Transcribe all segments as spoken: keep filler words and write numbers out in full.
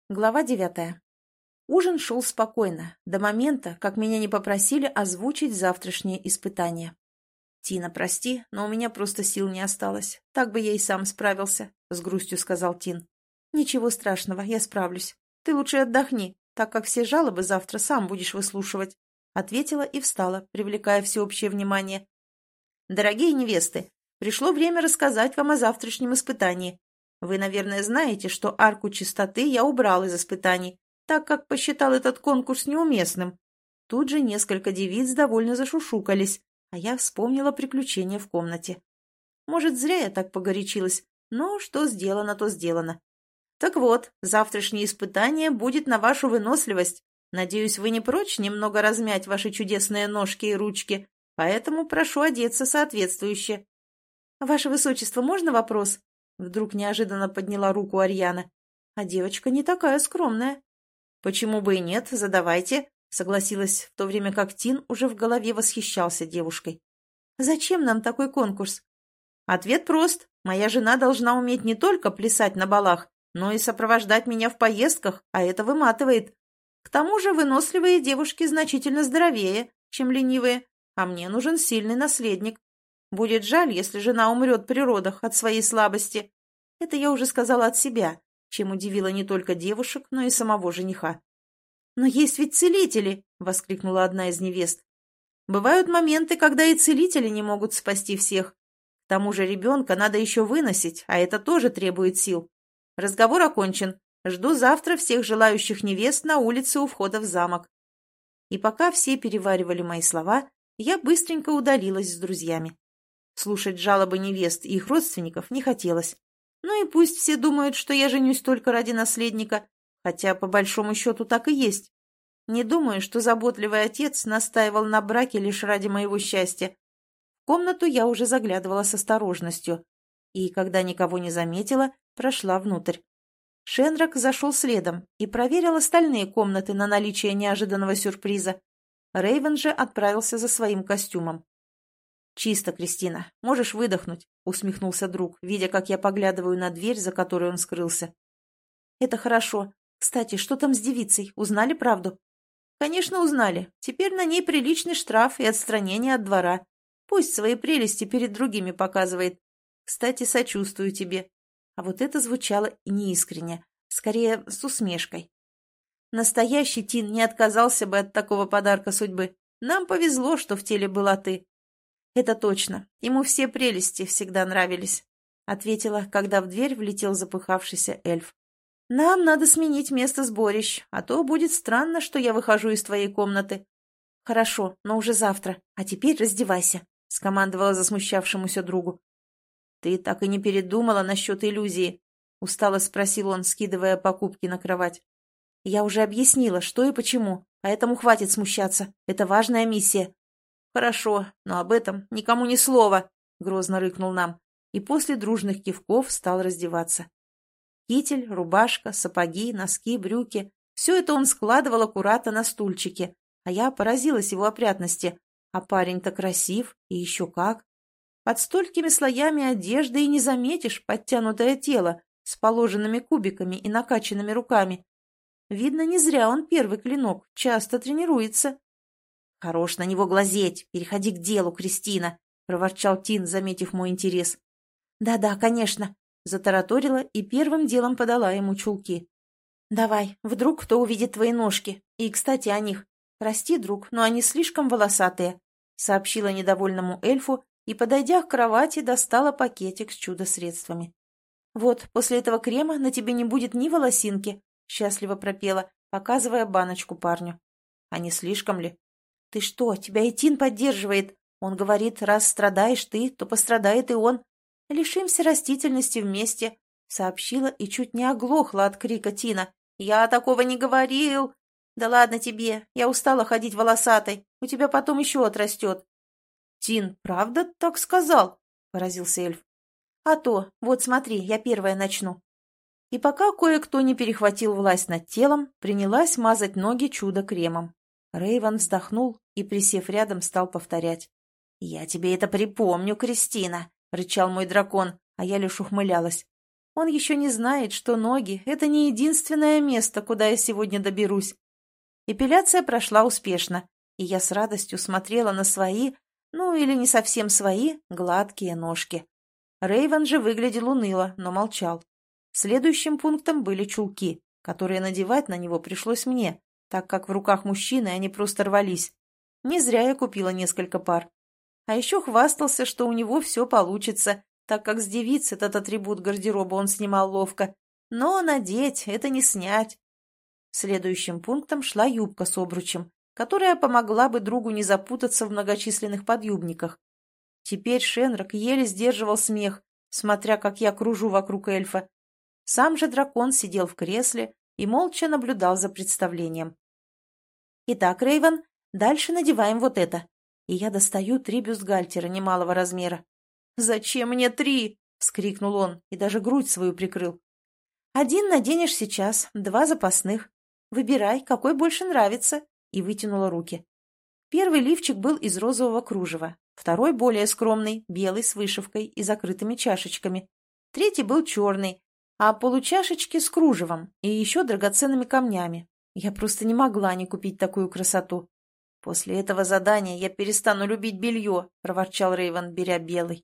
Глава девятая. Ужин шел спокойно, до момента, как меня не попросили озвучить завтрашнее испытание. «Тина, прости, но у меня просто сил не осталось. Так бы я и сам справился», — с грустью сказал Тин. «Ничего страшного, я справлюсь. Ты лучше отдохни, так как все жалобы завтра сам будешь выслушивать», — ответила и встала, привлекая всеобщее внимание. «Дорогие невесты, пришло время рассказать вам о завтрашнем испытании. Вы, наверное, знаете, что арку чистоты я убрал из испытаний, так как посчитал этот конкурс неуместным». Тут же несколько девиц довольно зашушукались, а я вспомнила приключения в комнате. Может, зря я так погорячилась, но что сделано, то сделано. Так вот, завтрашнее испытание будет на вашу выносливость. Надеюсь, вы не прочь немного размять ваши чудесные ножки и ручки, поэтому прошу одеться соответствующе. «Ваше высочество, можно вопрос?» Вдруг неожиданно подняла руку Арьяна. А девочка не такая скромная. «Почему бы и нет, задавайте», — согласилась, в то время как Тин уже в голове восхищался девушкой. «Зачем нам такой конкурс?» «Ответ прост. Моя жена должна уметь не только плясать на балах, но и сопровождать меня в поездках, а это выматывает. К тому же выносливые девушки значительно здоровее, чем ленивые, а мне нужен сильный наследник. Будет жаль, если жена умрет при родах от своей слабости. Это я уже сказала от себя, чем удивила не только девушек, но и самого жениха. «Но есть ведь целители!» — воскликнула одна из невест. «Бывают моменты, когда и целители не могут спасти всех. К тому же ребенка надо еще выносить, а это тоже требует сил. Разговор окончен. Жду завтра всех желающих невест на улице у входа в замок». И пока все переваривали мои слова, я быстренько удалилась с друзьями. Слушать жалобы невест и их родственников не хотелось. Ну и пусть все думают, что я женюсь только ради наследника, хотя по большому счету так и есть. Не думаю, что заботливый отец настаивал на браке лишь ради моего счастья. В комнату я уже заглядывала с осторожностью, и, когда никого не заметила, прошла внутрь. Шенрак зашел следом и проверил остальные комнаты на наличие неожиданного сюрприза. Рейвен же отправился за своим костюмом. «Чисто, Кристина, можешь выдохнуть», — усмехнулся друг, видя, как я поглядываю на дверь, за которой он скрылся. «Это хорошо. Кстати, что там с девицей? Узнали правду?» «Конечно, узнали. Теперь на ней приличный штраф и отстранение от двора. Пусть свои прелести перед другими показывает. Кстати, сочувствую тебе». А вот это звучало неискренне, скорее с усмешкой. «Настоящий Тин не отказался бы от такого подарка судьбы. Нам повезло, что в теле была ты». «Это точно. Ему все прелести всегда нравились», — ответила, когда в дверь влетел запыхавшийся эльф. «Нам надо сменить место сборищ, а то будет странно, что я выхожу из твоей комнаты». «Хорошо, но уже завтра. А теперь раздевайся», — скомандовала засмущавшемуся другу. «Ты так и не передумала насчет иллюзии?» — устало спросил он, скидывая покупки на кровать. «Я уже объяснила, что и почему, поэтому хватит смущаться. Это важная миссия». «Хорошо, но об этом никому ни слова», — грозно рыкнул нам, и после дружных кивков стал раздеваться. Китель, рубашка, сапоги, носки, брюки — все это он складывал аккуратно на стульчике, а я поразилась его опрятности. А парень-то красив, и еще как. Под столькими слоями одежды и не заметишь подтянутое тело с положенными кубиками и накачанными руками. Видно, не зря он первый клинок, часто тренируется. «Хорош на него глазеть, переходи к делу, Кристина», — проворчал Тин, заметив мой интерес. «Да-да, конечно», — затараторила и первым делом подала ему чулки. «Давай, вдруг кто увидит твои ножки. И, кстати, о них. Прости, друг, но они слишком волосатые», — сообщила недовольному эльфу и, подойдя к кровати, достала пакетик с чудо-средствами. «Вот, после этого крема на тебе не будет ни волосинки», — счастливо пропела, показывая баночку парню. «А не слишком ли?» «Ты что, тебя и Тин поддерживает. Он говорит, раз страдаешь ты, то пострадает и он. Лишимся растительности вместе», — сообщила и чуть не оглохла от крика Тина. «Я такого не говорил!» «Да ладно тебе, я устала ходить волосатой, у тебя потом еще отрастет». «Тин, правда так сказал?» — поразился эльф. «А то, вот смотри, я первая начну». И пока кое-кто не перехватил власть над телом, принялась мазать ноги чудо-кремом. Рейвен вздохнул и, присев рядом, стал повторять. «Я тебе это припомню, Кристина», — рычал мой дракон, а я лишь ухмылялась. Он еще не знает, что ноги — это не единственное место, куда я сегодня доберусь. Эпиляция прошла успешно, и я с радостью смотрела на свои, ну или не совсем свои, гладкие ножки. Рейвен же выглядел уныло, но молчал. Следующим пунктом были чулки, которые надевать на него пришлось мне, так как в руках мужчины они просто рвались. Не зря я купила несколько пар. А еще хвастался, что у него все получится, так как с девиц этот атрибут гардероба он снимал ловко. Но надеть — это не снять. Следующим пунктом шла юбка с обручем, которая помогла бы другу не запутаться в многочисленных подъюбниках. Теперь Шенрак еле сдерживал смех, смотря как я кружу вокруг эльфа. Сам же дракон сидел в кресле и молча наблюдал за представлением. «Итак, Рейвен, дальше надеваем вот это». И я достаю три бюстгальтера немалого размера. «Зачем мне три?» — вскрикнул он и даже грудь свою прикрыл. «Один наденешь сейчас, два запасных. Выбирай, какой больше нравится», и вытянула руки. Первый лифчик был из розового кружева, второй более скромный, белый с вышивкой и закрытыми чашечками. Третий был черный, а получашечки с кружевом и еще драгоценными камнями. Я просто не могла не купить такую красоту. «После этого задания я перестану любить белье», — проворчал Рейвен, беря белый.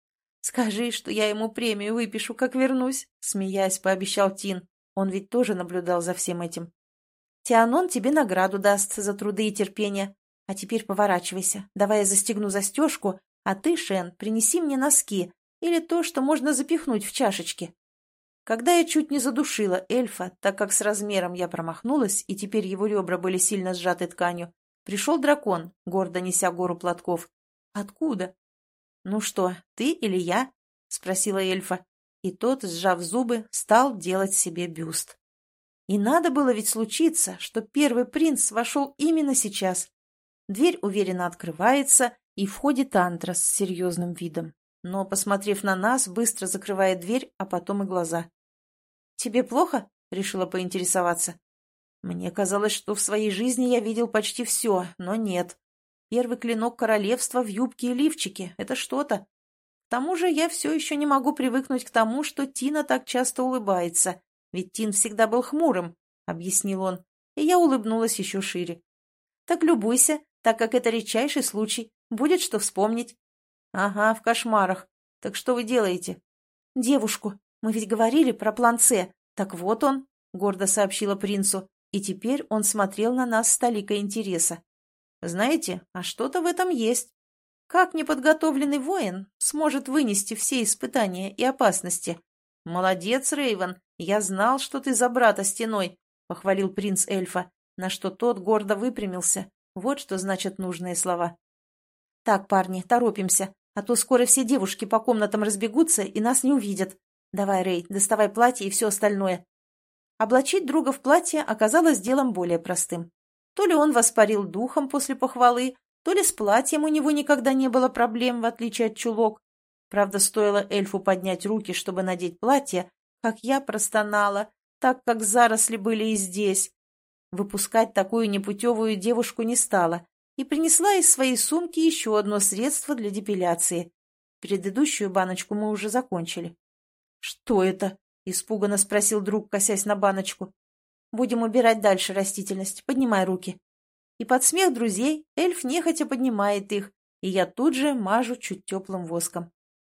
«Скажи, что я ему премию выпишу, как вернусь», — смеясь, пообещал Тин. Он ведь тоже наблюдал за всем этим. «Тианон тебе награду даст за труды и терпение. А теперь поворачивайся. Давай я застегну застежку, а ты, Шен, принеси мне носки или то, что можно запихнуть в чашечки». Когда я чуть не задушила эльфа, так как с размером я промахнулась, и теперь его ребра были сильно сжаты тканью, пришел дракон, гордо неся гору платков. «Откуда?» «Ну что, ты или я?» — спросила эльфа. И тот, сжав зубы, стал делать себе бюст. И надо было ведь случиться, что первый принц вошел именно сейчас. Дверь уверенно открывается, и входит Антрас с серьезным видом. Но, посмотрев на нас, быстро закрывает дверь, а потом и глаза. «Тебе плохо?» — решила поинтересоваться. Мне казалось, что в своей жизни я видел почти все, но нет. Первый клинок королевства в юбке и лифчике — это что-то. К тому же я все еще не могу привыкнуть к тому, что Тина так часто улыбается, ведь Тин всегда был хмурым, — объяснил он, и я улыбнулась еще шире. «Так любуйся, так как это редчайший случай, будет что вспомнить». «Ага, в кошмарах. Так что вы делаете?» «Девушку. Мы ведь говорили про план С. Так вот он», — гордо сообщила принцу, и теперь он смотрел на нас с толикой интереса. «Знаете, а что-то в этом есть. Как неподготовленный воин сможет вынести все испытания и опасности? Молодец, Рейвен, я знал, что ты за брата стеной», — похвалил принц эльфа, на что тот гордо выпрямился. Вот что значат нужные слова. «Так, парни, торопимся, а то скоро все девушки по комнатам разбегутся и нас не увидят. Давай, Рей, доставай платье и все остальное». Облачить друга в платье оказалось делом более простым. То ли он воспарил духом после похвалы, то ли с платьем у него никогда не было проблем, в отличие от чулок. Правда, стоило эльфу поднять руки, чтобы надеть платье, как я простонала, так как заросли были и здесь. Выпускать такую непутевую девушку не стала и принесла из своей сумки еще одно средство для депиляции. Предыдущую баночку мы уже закончили. «Что это?» — испуганно спросил друг, косясь на баночку. «Будем убирать дальше растительность. Поднимай руки». И под смех друзей эльф нехотя поднимает их, и я тут же мажу чуть теплым воском.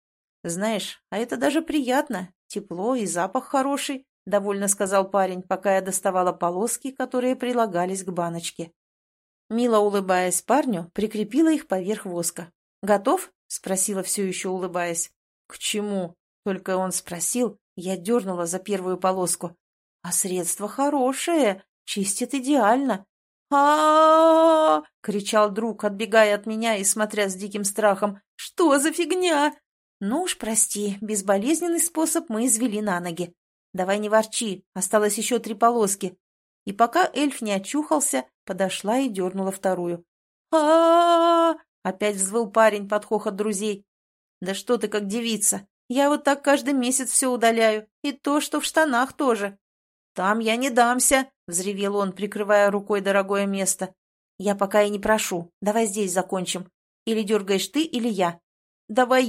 «Знаешь, а это даже приятно. Тепло и запах хороший», — довольно сказал парень, пока я доставала полоски, которые прилагались к баночке. Мило улыбаясь парню, прикрепила их поверх воска. «Готов?» — спросила, все еще улыбаясь. «К чему?» — только он спросил, я дернула за первую полоску. «А средство хорошее, чистит идеально». А-а-а! — кричал друг, отбегая от меня и смотря с диким страхом. «Что за фигня?» «Ну уж прости, безболезненный способ мы извели на ноги. Давай не ворчи, осталось еще три полоски». И пока эльф не очухался, подошла и дернула вторую. а, -а, -а, -а опять взвыл парень под хохот друзей. «Да что ты как девица! Я вот так каждый месяц все удаляю, и то, что в штанах тоже». «Там я не дамся!» — взревел он, прикрывая рукой дорогое место. «Я пока и не прошу. Давай здесь закончим. Или дергаешь ты, или я». «Давай я.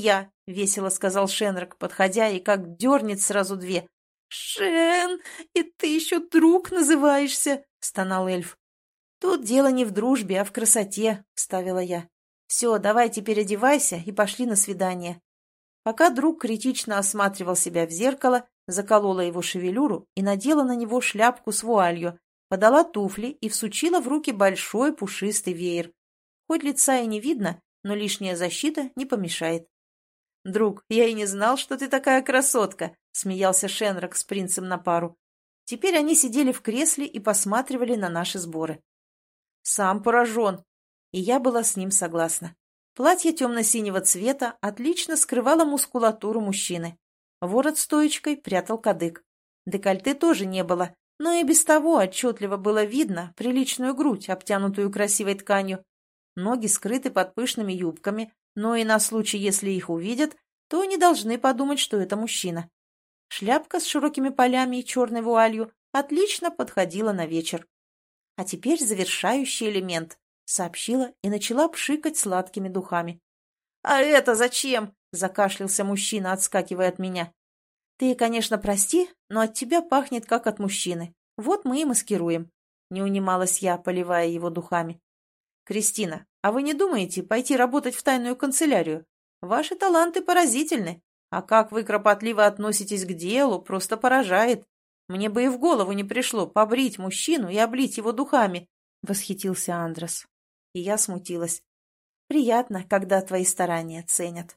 — весело сказал Шенрак, подходя, и как дернет сразу две. «Шен, и ты еще друг называешься!» — стонал эльф. «Тут дело не в дружбе, а в красоте», — вставила я. «Все, давай теперь одевайся и пошли на свидание». Пока друг критично осматривал себя в зеркало, заколола его шевелюру и надела на него шляпку с вуалью, подала туфли и всучила в руки большой пушистый веер. Хоть лица и не видно, но лишняя защита не помешает. «Друг, я и не знал, что ты такая красотка», — смеялся Шенрак с принцем на пару. Теперь они сидели в кресле и посматривали на наши сборы. «Сам поражен», и я была с ним согласна. Платье темно-синего цвета отлично скрывало мускулатуру мужчины. Ворот стоечкой прятал кадык. Декольте тоже не было, но и без того отчетливо было видно приличную грудь, обтянутую красивой тканью. Ноги скрыты под пышными юбками, но и на случай, если их увидят, то не должны подумать, что это мужчина. Шляпка с широкими полями и черной вуалью отлично подходила на вечер. А теперь завершающий элемент, сообщила и начала пшикать сладкими духами. «А это зачем?» — закашлялся мужчина, отскакивая от меня. «Ты, конечно, прости, но от тебя пахнет, как от мужчины. Вот мы и маскируем», — не унималась я, поливая его духами. «Кристина, а вы не думаете пойти работать в тайную канцелярию? Ваши таланты поразительны, а как вы кропотливо относитесь к делу, просто поражает. Мне бы и в голову не пришло побрить мужчину и облить его духами», — восхитился Андрес. И я смутилась. «Приятно, когда твои старания ценят».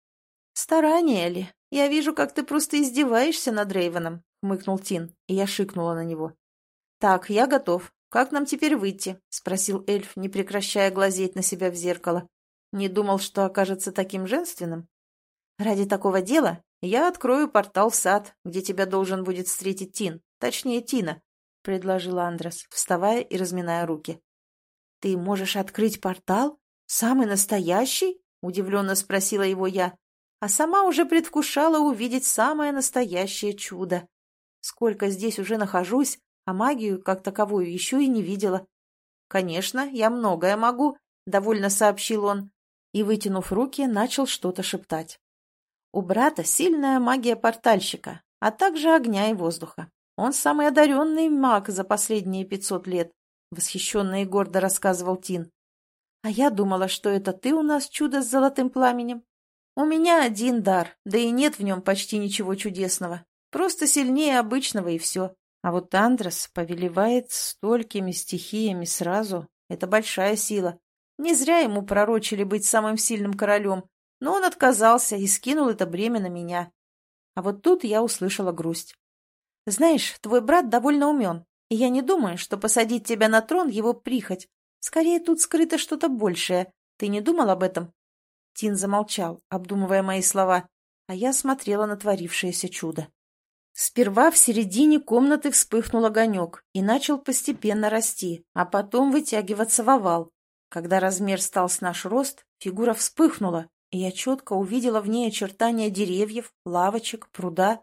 «Старания ли? Я вижу, как ты просто издеваешься над Рейвеном», — хмыкнул Тин, и я шикнула на него. «Так, я готов. Как нам теперь выйти?» — спросил эльф, не прекращая глазеть на себя в зеркало. «Не думал, что окажется таким женственным?» «Ради такого дела я открою портал в сад, где тебя должен будет встретить Тин, точнее Тина», — предложил Андрес, вставая и разминая руки. «Ты можешь открыть портал? Самый настоящий?» — удивленно спросила его я, а сама уже предвкушала увидеть самое настоящее чудо. Сколько здесь уже нахожусь, а магию, как таковую, еще и не видела. «Конечно, я многое могу», — довольно сообщил он, и, вытянув руки, начал что-то шептать. «У брата сильная магия портальщика, а также огня и воздуха. Он самый одаренный маг за последние пятьсот лет», — восхищенно и гордо рассказывал Тин. «А я думала, что это ты у нас чудо с золотым пламенем. У меня один дар, да и нет в нем почти ничего чудесного. Просто сильнее обычного и все. А вот Андрес повелевает столькими стихиями сразу. Это большая сила. Не зря ему пророчили быть самым сильным королем, но он отказался и скинул это бремя на меня. А вот тут я услышала грусть. Знаешь, твой брат довольно умен, и я не думаю, что посадить тебя на трон его прихоть. Скорее, тут скрыто что-то большее. Ты не думал об этом?» Тин замолчал, обдумывая мои слова, а я смотрела на творившееся чудо. Сперва в середине комнаты вспыхнул огонек и начал постепенно расти, а потом вытягиваться в овал. Когда размер стал с наш рост, фигура вспыхнула, и я четко увидела в ней очертания деревьев, лавочек, пруда.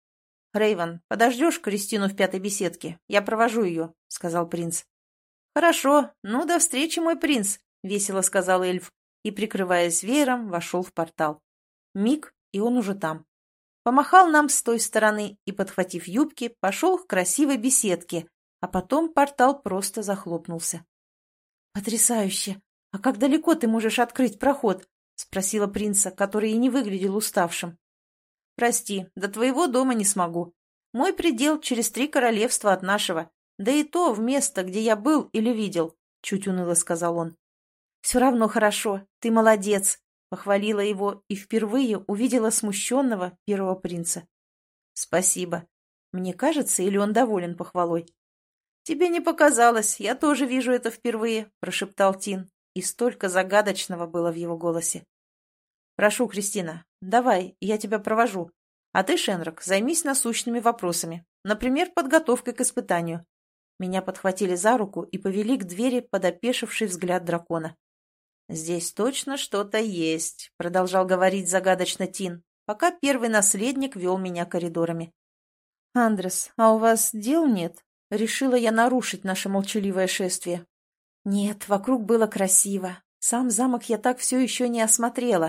«Рейвен, подождешь Кристину в пятой беседке? Я провожу ее», — сказал принц. «Хорошо, ну до встречи, мой принц», — весело сказал эльф, и, прикрываясь веером, вошел в портал. Миг, и он уже там. Помахал нам с той стороны и, подхватив юбки, пошел к красивой беседке, а потом портал просто захлопнулся. «Потрясающе! А как далеко ты можешь открыть проход?» — спросила принца, который и не выглядел уставшим. «Прости, до твоего дома не смогу. Мой предел через три королевства от нашего, да и то в место, где я был или видел», — чуть уныло сказал он. «Все равно хорошо, ты молодец», — похвалила его и впервые увидела смущенного первого принца. «Спасибо. Мне кажется, или он доволен похвалой?» «Тебе не показалось, я тоже вижу это впервые», — прошептал Тин, и столько загадочного было в его голосе. «Прошу, Кристина, давай, я тебя провожу. А ты, Шенрак, займись насущными вопросами, например, подготовкой к испытанию». Меня подхватили за руку и повели к двери под опешивший взгляд дракона. «Здесь точно что-то есть», — продолжал говорить загадочно Тин, пока первый наследник вел меня коридорами. «Андрес, а у вас дел нет?» — решила я нарушить наше молчаливое шествие. «Нет, вокруг было красиво. Сам замок я так все еще не осмотрела.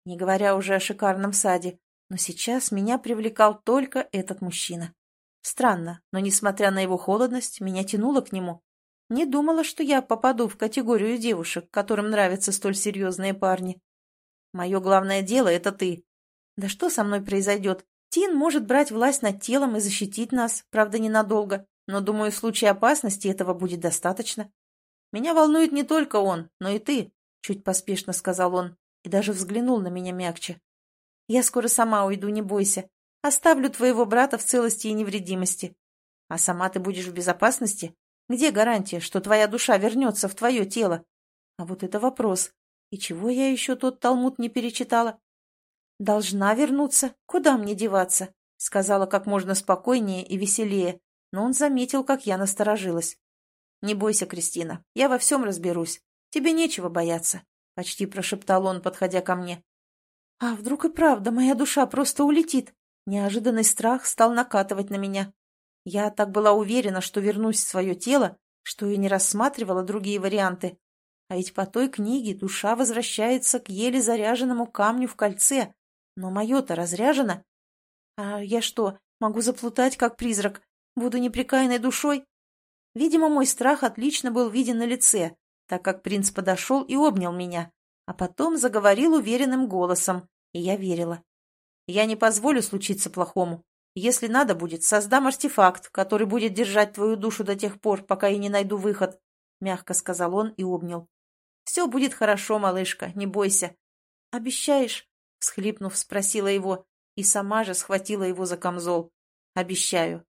не говоря уже о шикарном саде, но сейчас меня привлекал только этот мужчина. Странно, но, несмотря на его холодность, меня тянуло к нему. Не думала, что я попаду в категорию девушек, которым нравятся столь серьезные парни. Мое главное дело — это ты. Да что со мной произойдет? Тин может брать власть над телом и защитить нас, правда, ненадолго, но, думаю, в случае опасности этого будет достаточно. Меня волнует не только он, но и ты, — чуть поспешно сказал он и даже взглянул на меня мягче. Я скоро сама уйду, не бойся. Оставлю твоего брата в целости и невредимости. А сама ты будешь в безопасности? Где гарантия, что твоя душа вернется в твое тело? А вот это вопрос. И чего я еще тот талмуд не перечитала? Должна вернуться. Куда мне деваться? Сказала как можно спокойнее и веселее, но он заметил, как я насторожилась. Не бойся, Кристина, я во всем разберусь. Тебе нечего бояться, почти прошептал он, подходя ко мне. А вдруг и правда моя душа просто улетит? Неожиданный страх стал накатывать на меня. Я так была уверена, что вернусь в свое тело, что и не рассматривала другие варианты. А ведь по той книге душа возвращается к еле заряженному камню в кольце. Но мое-то разряжено. А я что, могу заплутать, как призрак? Буду непрекаянной душой? Видимо, мой страх отлично был виден на лице, так как принц подошел и обнял меня, а потом заговорил уверенным голосом, и я верила. Я не позволю случиться плохому. Если надо будет, создам артефакт, который будет держать твою душу до тех пор, пока я не найду выход, — мягко сказал он и обнял. Все будет хорошо, малышка, не бойся. Обещаешь? — всхлипнув, спросила его, и сама же схватила его за камзол. Обещаю.